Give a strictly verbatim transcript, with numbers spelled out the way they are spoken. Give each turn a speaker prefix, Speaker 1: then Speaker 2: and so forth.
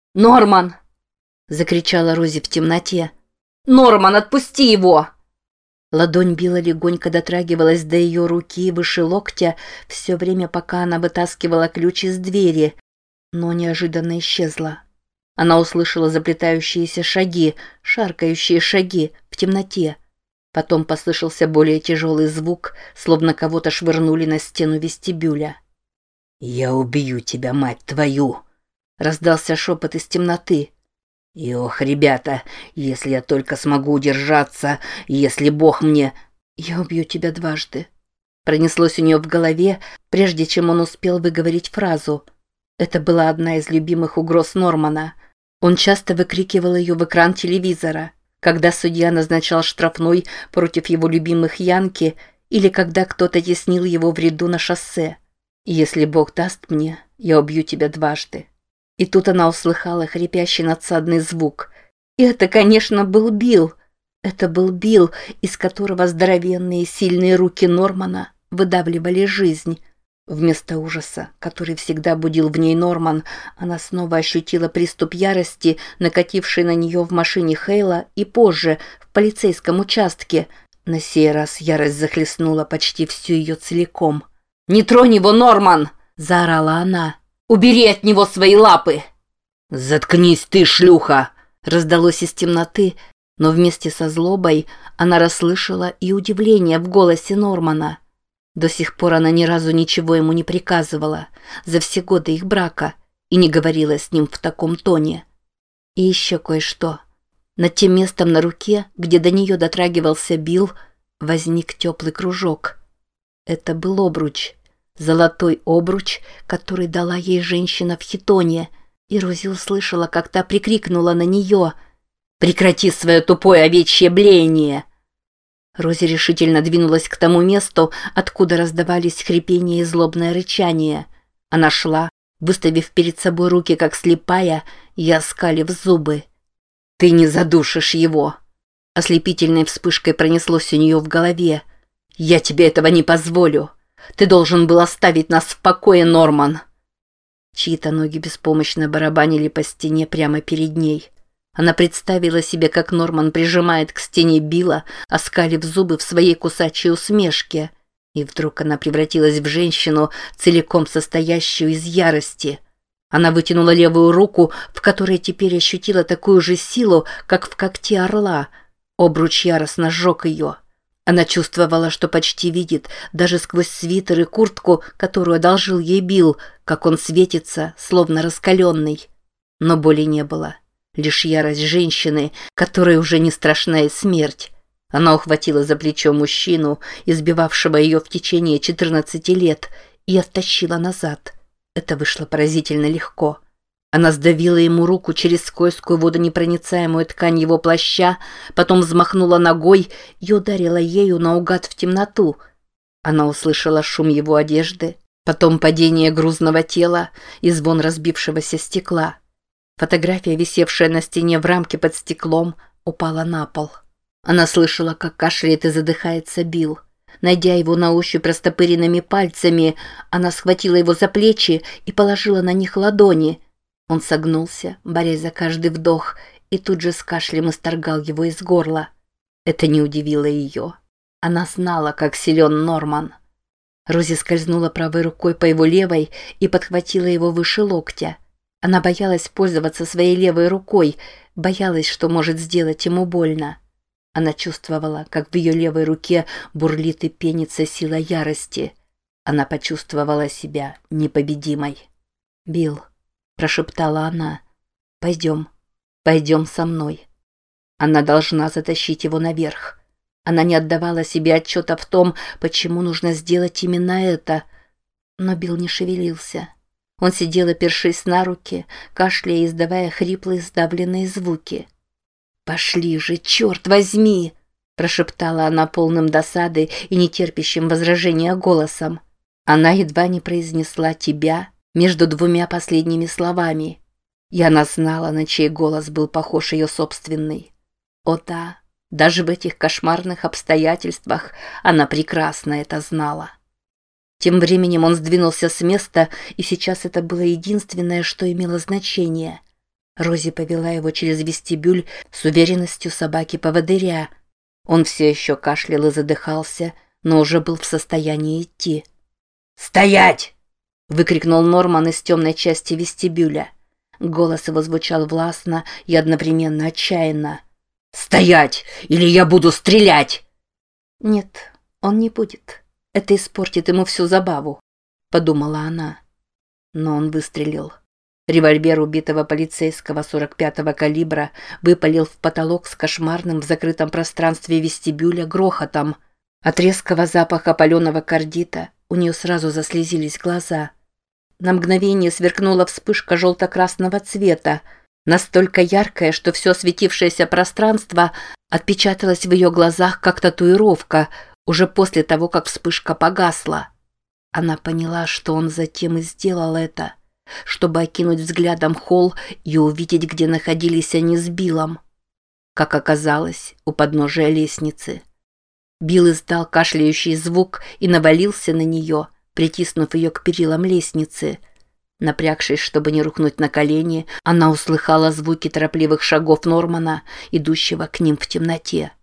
Speaker 1: «Норман!» — закричала Рози в темноте. «Норман, отпусти его!» Ладонь Билла легонько дотрагивалась до ее руки выше локтя все время, пока она вытаскивала ключ из двери, но неожиданно исчезла. Она услышала заплетающиеся шаги, шаркающие шаги в темноте. Потом послышался более тяжелый звук, словно кого-то швырнули на стену вестибюля. «Я убью тебя, мать твою!» — раздался шепот из темноты. И ох, ребята, если я только смогу удержаться, если Бог мне... «Я убью тебя дважды», — пронеслось у нее в голове, прежде чем он успел выговорить фразу. Это была одна из любимых угроз Нормана. Он часто выкрикивал ее в экран телевизора, когда судья назначал штрафной против его любимых Янки или когда кто-то теснил его в ряду на шоссе. «Если Бог даст мне, я убью тебя дважды». И тут она услыхала хрипящий надсадный звук. И это, конечно, был Билл. Это был Билл, из которого здоровенные сильные руки Нормана выдавливали жизнь. Вместо ужаса, который всегда будил в ней Норман, она снова ощутила приступ ярости, накативший на нее в машине Хейла и позже, в полицейском участке. На сей раз ярость захлестнула почти всю ее целиком. «Не тронь его, Норман!» – заорала она. «Убери от него свои лапы!» «Заткнись ты, шлюха!» раздалось из темноты, но вместе со злобой она расслышала и удивление в голосе Нормана. До сих пор она ни разу ничего ему не приказывала за все годы их брака и не говорила с ним в таком тоне. И еще кое-что. Над тем местом на руке, где до нее дотрагивался Билл, возник теплый кружок. Это был обруч. Золотой обруч, который дала ей женщина в хитоне, и Рози услышала, как та прикрикнула на нее: «Прекрати свое тупое овечье блеяние!» Рози решительно двинулась к тому месту, откуда раздавались хрипение и злобное рычание. Она шла, выставив перед собой руки, как слепая, и оскалив зубы. «Ты не задушишь его!» Ослепительной вспышкой пронеслось у нее в голове. «Я тебе этого не позволю! Ты должен был оставить нас в покое, Норман!» Чьи-то ноги беспомощно барабанили по стене прямо перед ней. Она представила себе, как Норман прижимает к стене Билла, оскалив зубы в своей кусачей усмешке. И вдруг она превратилась в женщину, целиком состоящую из ярости. Она вытянула левую руку, в которой теперь ощутила такую же силу, как в когте орла. Обруч яростно сжег ее. Она чувствовала, что почти видит, даже сквозь свитер и куртку, которую одолжил ей Билл, как он светится, словно раскаленный. Но боли не было. Лишь ярость женщины, которой уже не страшна и смерть. Она ухватила за плечо мужчину, избивавшего ее в течение четырнадцати лет, и оттащила назад. Это вышло поразительно легко. Она сдавила ему руку через скользкую водонепроницаемую ткань его плаща, потом взмахнула ногой и ударила ею наугад в темноту. Она услышала шум его одежды, потом падение грузного тела и звон разбившегося стекла. Фотография, висевшая на стене в рамке под стеклом, упала на пол. Она слышала, как кашляет и задыхается Билл. Найдя его на ощупь растопыренными пальцами, она схватила его за плечи и положила на них ладони. Он согнулся, борясь за каждый вдох, и тут же с кашлем исторгал его из горла. Это не удивило ее. Она знала, как силен Норман. Рози скользнула правой рукой по его левой и подхватила его выше локтя. Она боялась пользоваться своей левой рукой, боялась, что может сделать ему больно. Она чувствовала, как в ее левой руке бурлит и пенится сила ярости. Она почувствовала себя непобедимой. «Билл», — прошептала она, — «пойдем, пойдем со мной». Она должна затащить его наверх. Она не отдавала себе отчета в том, почему нужно сделать именно это. Но Билл не шевелился. Он сидел, опершись на руки, кашляя и издавая хриплые сдавленные звуки. «Пошли же, черт возьми!» – прошептала она полным досады и нетерпящим возражения голосом. Она едва не произнесла «тебя» между двумя последними словами. И она знала, на чей голос был похож ее собственный. О да, даже в этих кошмарных обстоятельствах она прекрасно это знала. Тем временем он сдвинулся с места, и сейчас это было единственное, что имело значение. Рози повела его через вестибюль с уверенностью собаки-поводыря. Он все еще кашлял и задыхался, но уже был в состоянии идти. «Стоять!» – выкрикнул Норман из темной части вестибюля. Голос его звучал властно и одновременно отчаянно. «Стоять! Или я буду стрелять!» «Нет, он не будет. Это испортит ему всю забаву», – подумала она. Но он выстрелил. Револьвер убитого полицейского сорок пятого калибра выпалил в потолок с кошмарным в закрытом пространстве вестибюля грохотом. От резкого запаха паленого кардита у нее сразу заслезились глаза. На мгновение сверкнула вспышка желто-красного цвета, настолько яркая, что все светившееся пространство отпечаталось в ее глазах как татуировка, уже после того, как вспышка погасла. Она поняла, что он затем и сделал это, чтобы окинуть взглядом холл и увидеть, где находились они с Биллом. Как оказалось, у подножия лестницы. Билл издал кашляющий звук и навалился на нее, притиснув ее к перилам лестницы. Напрягшись, чтобы не рухнуть на колени, она услыхала звуки торопливых шагов Нормана, идущего к ним в темноте.